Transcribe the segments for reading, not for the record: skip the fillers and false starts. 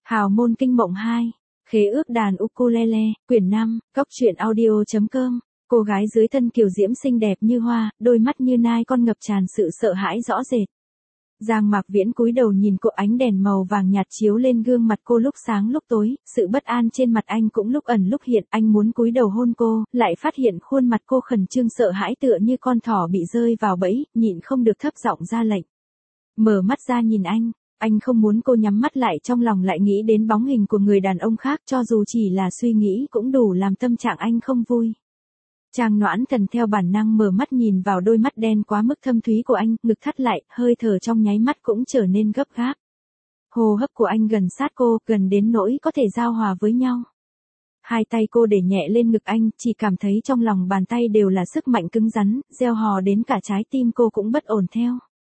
Hào môn kinh mộng 2, khế ước đàn ukulele, quyển 5, góc truyện audio.com. Cô gái dưới thân kiều diễm xinh đẹp như hoa, đôi mắt như nai con ngập tràn sự sợ hãi rõ rệt. Giang Mạc Viễn cúi đầu nhìn cô, ánh đèn màu vàng nhạt chiếu lên gương mặt cô lúc sáng lúc tối, sự bất an trên mặt anh cũng lúc ẩn lúc hiện, anh muốn cúi đầu hôn cô, lại phát hiện khuôn mặt cô khẩn trương sợ hãi tựa như con thỏ bị rơi vào bẫy, nhịn không được thấp giọng ra lệnh. Mở mắt ra nhìn anh không muốn cô nhắm mắt lại, trong lòng lại nghĩ đến bóng hình của người đàn ông khác, cho dù chỉ là suy nghĩ cũng đủ làm tâm trạng anh không vui. Trang Noãn Thần theo bản năng mở mắt nhìn vào đôi mắt đen quá mức thâm thúy của anh, ngực thắt lại, hơi thở trong nháy mắt cũng trở nên gấp gáp. Hô hấp của anh gần sát cô, gần đến nỗi có thể giao hòa với nhau. Hai tay cô để nhẹ lên ngực anh, chỉ cảm thấy trong lòng bàn tay đều là sức mạnh cứng rắn, gieo hò đến cả trái tim cô cũng bất ổn theo.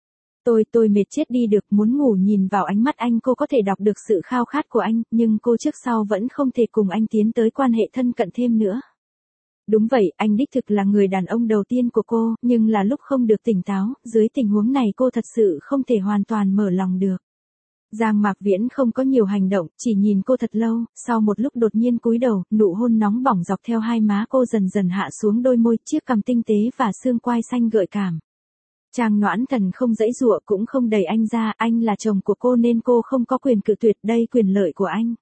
Tôi mệt chết đi được, muốn ngủ. Nhìn vào ánh mắt anh cô có thể đọc được sự khao khát của anh, nhưng cô trước sau vẫn không thể cùng anh tiến tới quan hệ thân cận thêm nữa. Đúng vậy, anh đích thực là người đàn ông đầu tiên của cô, nhưng là lúc không được tỉnh táo, dưới tình huống này cô thật sự không thể hoàn toàn mở lòng được. Giang Mạc Viễn không có nhiều hành động, chỉ nhìn cô thật lâu, sau một lúc đột nhiên cúi đầu, nụ hôn nóng bỏng dọc theo hai má cô dần dần hạ xuống đôi môi, chiếc cằm tinh tế và xương quai xanh gợi cảm. Trang Noãn Thần không giãy giụa cũng không đẩy anh ra, anh là chồng của cô nên cô không có quyền cự tuyệt, đây quyền lợi của anh.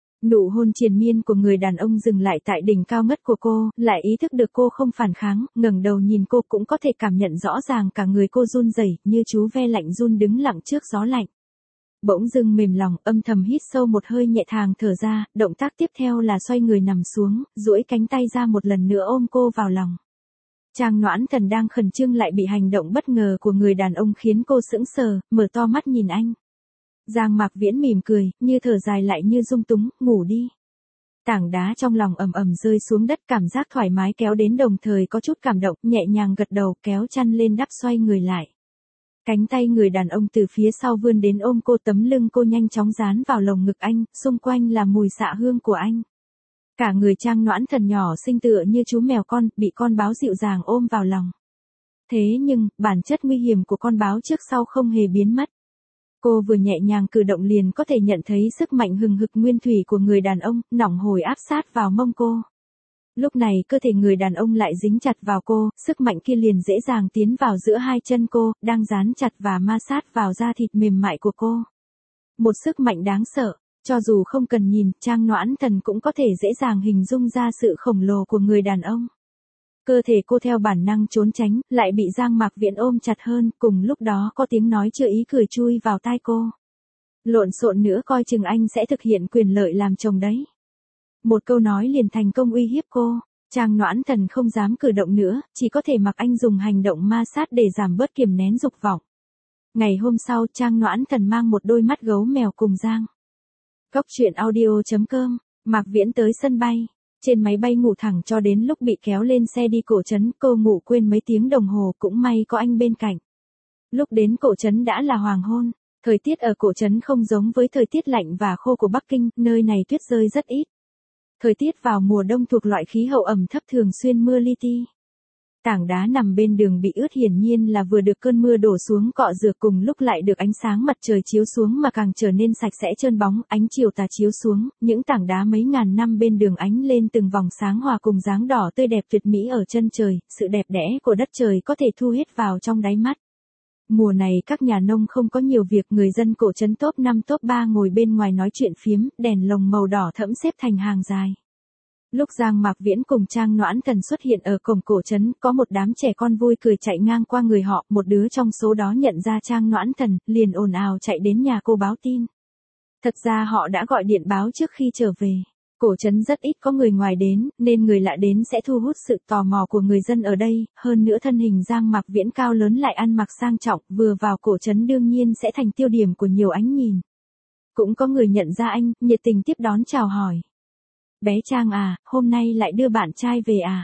Nụ hôn triền miên của người đàn ông dừng lại tại đỉnh cao ngất của cô, lại ý thức được cô không phản kháng, ngẩng đầu nhìn cô cũng có thể cảm nhận rõ ràng cả người cô run rẩy, như chú ve lạnh run đứng lặng trước gió lạnh. Bỗng dưng mềm lòng, âm thầm hít sâu một hơi nhẹ thàng thở ra, động tác tiếp theo là xoay người nằm xuống, duỗi cánh tay ra một lần nữa ôm cô vào lòng. Trang Noãn Thần đang khẩn trương lại bị hành động bất ngờ của người đàn ông khiến cô sững sờ, mở to mắt nhìn anh. Giang Mạc Viễn mỉm cười, như thở dài lại như dung túng, ngủ đi. Tảng đá trong lòng ầm ầm rơi xuống đất, cảm giác thoải mái kéo đến, đồng thời có chút cảm động, nhẹ nhàng gật đầu, kéo chăn lên đắp xoay người lại. Cánh tay người đàn ông từ phía sau vươn đến ôm cô, tấm lưng cô nhanh chóng dán vào lồng ngực anh, xung quanh là mùi xạ hương của anh. Cả người Trang Noãn Thần nhỏ xinh tựa như chú mèo con, bị con báo dịu dàng ôm vào lòng. Thế nhưng, bản chất nguy hiểm của con báo trước sau không hề biến mất. Cô vừa nhẹ nhàng cử động liền có thể nhận thấy sức mạnh hừng hực nguyên thủy của người đàn ông, nòng hồi áp sát vào mông cô. Lúc này cơ thể người đàn ông lại dính chặt vào cô, sức mạnh kia liền dễ dàng tiến vào giữa hai chân cô, đang dán chặt và ma sát vào da thịt mềm mại của cô. Một sức mạnh đáng sợ. Cho dù không cần nhìn, Trang Noãn Thần cũng có thể dễ dàng hình dung ra sự khổng lồ của người đàn ông. Cơ thể cô theo bản năng trốn tránh, lại bị Giang Mạc Viễn ôm chặt hơn, cùng lúc đó có tiếng nói chưa ý cười chui vào tai cô. Lộn xộn nữa coi chừng anh sẽ thực hiện quyền lợi làm chồng đấy. Một câu nói liền thành công uy hiếp cô. Trang Noãn Thần không dám cử động nữa, chỉ có thể mặc anh dùng hành động ma sát để giảm bớt kiềm nén dục vọng. Ngày hôm sau, Trang Noãn Thần mang một đôi mắt gấu mèo cùng Giang. Góc truyện audio.com, Mạc Viễn tới sân bay. Trên máy bay ngủ thẳng cho đến lúc bị kéo lên xe đi Cổ Trấn, cô ngủ quên mấy tiếng đồng hồ, cũng may có anh bên cạnh. Lúc đến Cổ Trấn đã là hoàng hôn, thời tiết ở Cổ Trấn không giống với thời tiết lạnh và khô của Bắc Kinh, nơi này tuyết rơi rất ít. Thời tiết vào mùa đông thuộc loại khí hậu ẩm thấp, thường xuyên mưa li ti. Tảng đá nằm bên đường bị ướt hiển nhiên là vừa được cơn mưa đổ xuống cọ rửa, cùng lúc lại được ánh sáng mặt trời chiếu xuống mà càng trở nên sạch sẽ trơn bóng, ánh chiều tà chiếu xuống, những tảng đá mấy ngàn năm bên đường ánh lên từng vòng sáng hòa cùng dáng đỏ tươi đẹp tuyệt mỹ ở chân trời, sự đẹp đẽ của đất trời có thể thu hết vào trong đáy mắt. Mùa này các nhà nông không có nhiều việc, người dân Cổ Trấn top 5 top 3 ngồi bên ngoài nói chuyện phiếm, đèn lồng màu đỏ thẫm xếp thành hàng dài. Lúc Giang Mạc Viễn cùng Trang Noãn Thần xuất hiện ở cổng Cổ Trấn, có một đám trẻ con vui cười chạy ngang qua người họ, một đứa trong số đó nhận ra Trang Noãn Thần, liền ồn ào chạy đến nhà cô báo tin. Thật ra họ đã gọi điện báo trước khi trở về. Cổ Trấn rất ít có người ngoài đến, nên người lạ đến sẽ thu hút sự tò mò của người dân ở đây, hơn nữa thân hình Giang Mạc Viễn cao lớn lại ăn mặc sang trọng, vừa vào Cổ Trấn đương nhiên sẽ thành tiêu điểm của nhiều ánh nhìn. Cũng có người nhận ra anh, nhiệt tình tiếp đón chào hỏi. Bé Trang à, hôm nay lại đưa bạn trai về à?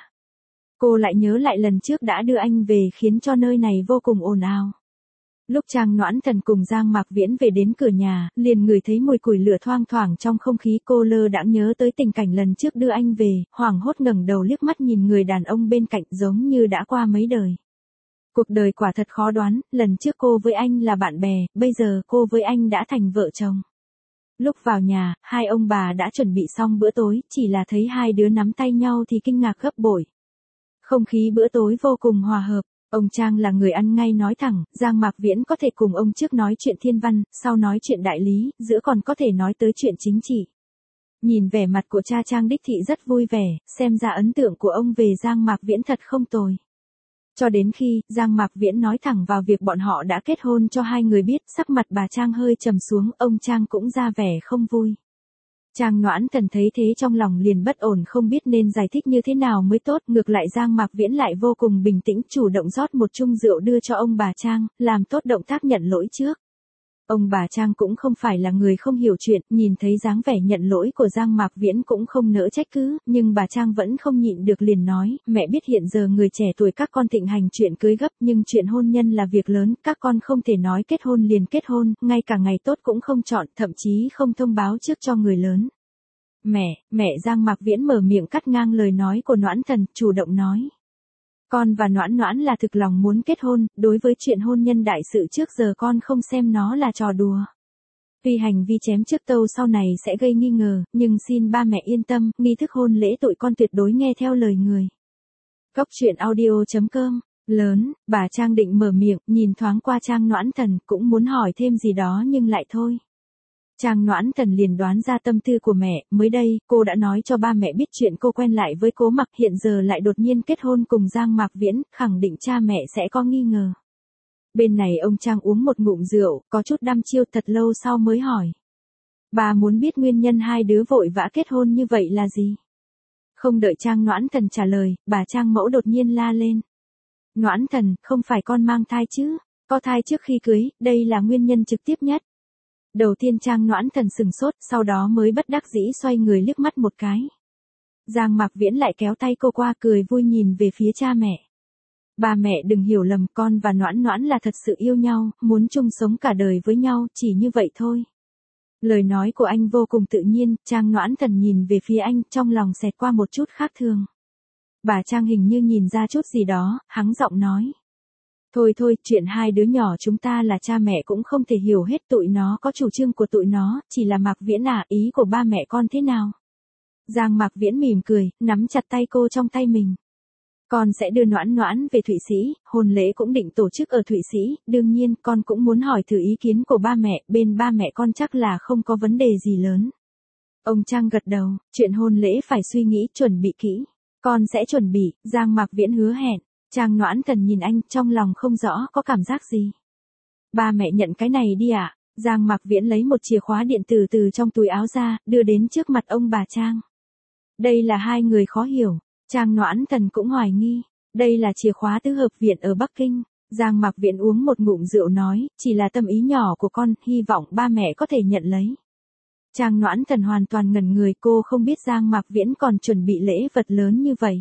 Cô lại nhớ lại lần trước đã đưa anh về khiến cho nơi này vô cùng ồn ào. Lúc Trang Noãn Thần cùng Giang Mạc Viễn về đến cửa nhà, liền ngửi thấy mùi củi lửa thoang thoảng trong không khí, cô lơ đãng nhớ tới tình cảnh lần trước đưa anh về, hoảng hốt ngẩng đầu liếc mắt nhìn người đàn ông bên cạnh giống như đã qua mấy đời. Cuộc đời quả thật khó đoán, lần trước cô với anh là bạn bè, bây giờ cô với anh đã thành vợ chồng. Lúc vào nhà, hai ông bà đã chuẩn bị xong bữa tối, chỉ là thấy hai đứa nắm tay nhau thì kinh ngạc gấp bội. Không khí bữa tối vô cùng hòa hợp. Ông Trang là người ăn ngay nói thẳng, Giang Mạc Viễn có thể cùng ông trước nói chuyện thiên văn, sau nói chuyện đại lý, giữa còn có thể nói tới chuyện chính trị. Nhìn vẻ mặt của cha Trang đích thị rất vui vẻ, xem ra ấn tượng của ông về Giang Mạc Viễn thật không tồi. Cho đến khi, Giang Mạc Viễn nói thẳng vào việc bọn họ đã kết hôn cho hai người biết, sắc mặt bà Trang hơi trầm xuống, ông Trang cũng ra vẻ không vui. Trang Noãn Thần thấy thế trong lòng liền bất ổn không biết nên giải thích như thế nào mới tốt, ngược lại Giang Mạc Viễn lại vô cùng bình tĩnh chủ động rót một chung rượu đưa cho ông bà Trang, làm tốt động tác nhận lỗi trước. Ông bà Trang cũng không phải là người không hiểu chuyện, nhìn thấy dáng vẻ nhận lỗi của Giang Mạc Viễn cũng không nỡ trách cứ, nhưng bà Trang vẫn không nhịn được liền nói, mẹ biết hiện giờ người trẻ tuổi các con thịnh hành chuyện cưới gấp, nhưng chuyện hôn nhân là việc lớn, các con không thể nói kết hôn liền kết hôn, ngay cả ngày tốt cũng không chọn, thậm chí không thông báo trước cho người lớn. Mẹ Giang Mạc Viễn mở miệng cắt ngang lời nói của Noãn Thần, chủ động nói. Con và Noãn Noãn là thực lòng muốn kết hôn, đối với chuyện hôn nhân đại sự trước giờ con không xem nó là trò đùa. Tuy hành vi chém trước tâu sau này sẽ gây nghi ngờ, nhưng xin ba mẹ yên tâm, nghi thức hôn lễ tụi con tuyệt đối nghe theo lời người. Cốc truyện audio.com. Lớn, bà Trang định mở miệng, nhìn thoáng qua Trang Noãn Thần, cũng muốn hỏi thêm gì đó nhưng lại thôi. Trang Noãn Thần liền đoán ra tâm tư của mẹ, mới đây, cô đã nói cho ba mẹ biết chuyện cô quen lại với Cố Mặc, hiện giờ lại đột nhiên kết hôn cùng Giang Mạc Viễn, khẳng định cha mẹ sẽ có nghi ngờ. Bên này ông Trang uống một ngụm rượu, có chút đăm chiêu, thật lâu sau mới hỏi. Bà muốn biết nguyên nhân hai đứa vội vã kết hôn như vậy là gì? Không đợi Trang Noãn Thần trả lời, bà Trang mẫu đột nhiên la lên. Noãn Thần, không phải con mang thai chứ? Có thai trước khi cưới, đây là nguyên nhân trực tiếp nhất. Đầu tiên Trang Noãn Thần sừng sốt, sau đó mới bất đắc dĩ xoay người liếc mắt một cái. Giang Mạc Viễn lại kéo tay cô qua cười vui nhìn về phía cha mẹ. Ba mẹ đừng hiểu lầm, con và Noãn Noãn là thật sự yêu nhau, muốn chung sống cả đời với nhau, chỉ như vậy thôi. Lời nói của anh vô cùng tự nhiên, Trang Noãn Thần nhìn về phía anh, trong lòng xẹt qua một chút khác thường. Bà Trang hình như nhìn ra chút gì đó, hắng giọng nói. Thôi, chuyện hai đứa nhỏ chúng ta là cha mẹ cũng không thể hiểu hết, tụi nó có chủ trương của tụi nó, chỉ là Mạc Viễn ý của ba mẹ con thế nào? Giang Mạc Viễn mỉm cười, nắm chặt tay cô trong tay mình. Con sẽ đưa Noãn Noãn về Thụy Sĩ, hôn lễ cũng định tổ chức ở Thụy Sĩ, đương nhiên con cũng muốn hỏi thử ý kiến của ba mẹ, bên ba mẹ con chắc là không có vấn đề gì lớn. Ông Trang gật đầu, chuyện hôn lễ phải suy nghĩ chuẩn bị kỹ. Con sẽ chuẩn bị, Giang Mạc Viễn hứa hẹn. Trang Noãn Thần nhìn anh, trong lòng không rõ có cảm giác gì. Ba mẹ nhận cái này đi ạ. Giang Mạc Viễn lấy một chìa khóa điện tử từ trong túi áo ra, đưa đến trước mặt ông bà Trang. Đây là hai người khó hiểu. Trang Noãn Thần cũng hoài nghi. Đây là chìa khóa tứ hợp viện ở Bắc Kinh. Giang Mạc Viễn uống một ngụm rượu nói, chỉ là tâm ý nhỏ của con, hy vọng ba mẹ có thể nhận lấy. Trang Noãn Thần hoàn toàn ngẩn người, cô không biết Giang Mạc Viễn còn chuẩn bị lễ vật lớn như vậy.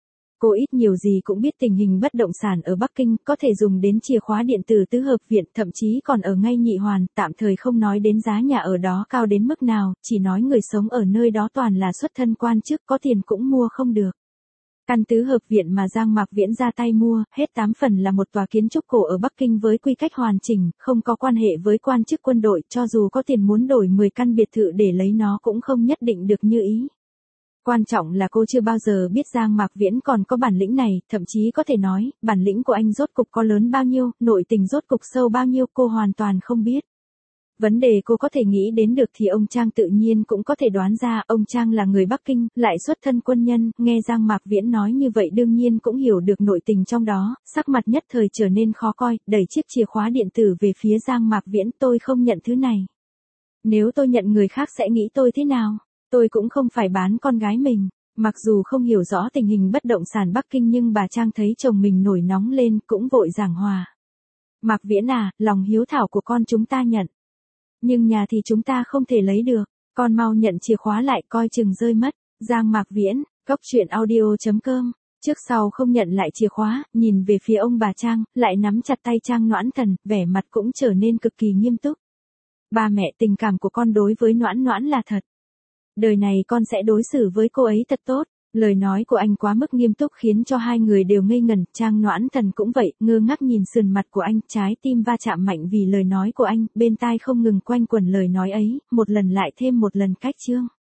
Cô ít nhiều gì cũng biết tình hình bất động sản ở Bắc Kinh, có thể dùng đến chìa khóa điện tử tứ hợp viện, thậm chí còn ở ngay Nhị Hoàn, tạm thời không nói đến giá nhà ở đó cao đến mức nào, chỉ nói người sống ở nơi đó toàn là xuất thân quan chức, có tiền cũng mua không được. Căn tứ hợp viện mà Giang Mạc Viễn ra tay mua, hết 8 phần là một tòa kiến trúc cổ ở Bắc Kinh với quy cách hoàn chỉnh, không có quan hệ với quan chức quân đội, cho dù có tiền muốn đổi 10 căn biệt thự để lấy nó cũng không nhất định được như ý. Quan trọng là cô chưa bao giờ biết Giang Mạc Viễn còn có bản lĩnh này, thậm chí có thể nói, bản lĩnh của anh rốt cục có lớn bao nhiêu, nội tình rốt cục sâu bao nhiêu cô hoàn toàn không biết. Vấn đề cô có thể nghĩ đến được thì ông Trang tự nhiên cũng có thể đoán ra, ông Trang là người Bắc Kinh, lại xuất thân quân nhân, nghe Giang Mạc Viễn nói như vậy đương nhiên cũng hiểu được nội tình trong đó, sắc mặt nhất thời trở nên khó coi, đẩy chiếc chìa khóa điện tử về phía Giang Mạc Viễn, tôi không nhận thứ này. Nếu tôi nhận người khác sẽ nghĩ tôi thế nào? Tôi cũng không phải bán con gái mình. Mặc dù không hiểu rõ tình hình bất động sản Bắc Kinh nhưng bà Trang thấy chồng mình nổi nóng lên cũng vội giảng hòa. Mạc Viễn lòng hiếu thảo của con chúng ta nhận. Nhưng nhà thì chúng ta không thể lấy được. Con mau nhận chìa khóa lại coi chừng rơi mất. Giang Mạc Viễn, cốc truyện audio.com. Trước sau không nhận lại chìa khóa, nhìn về phía ông bà Trang, lại nắm chặt tay Trang Noãn Thần, vẻ mặt cũng trở nên cực kỳ nghiêm túc. Ba mẹ, tình cảm của con đối với Noãn Noãn là thật. Đời này con sẽ đối xử với cô ấy thật tốt. Lời nói của anh quá mức nghiêm túc khiến cho hai người đều ngây ngẩn, Trang Noãn Thần cũng vậy, ngơ ngác nhìn sườn mặt của anh, trái tim va chạm mạnh vì lời nói của anh, bên tai không ngừng quanh quẩn lời nói ấy, một lần lại thêm một lần cách chương.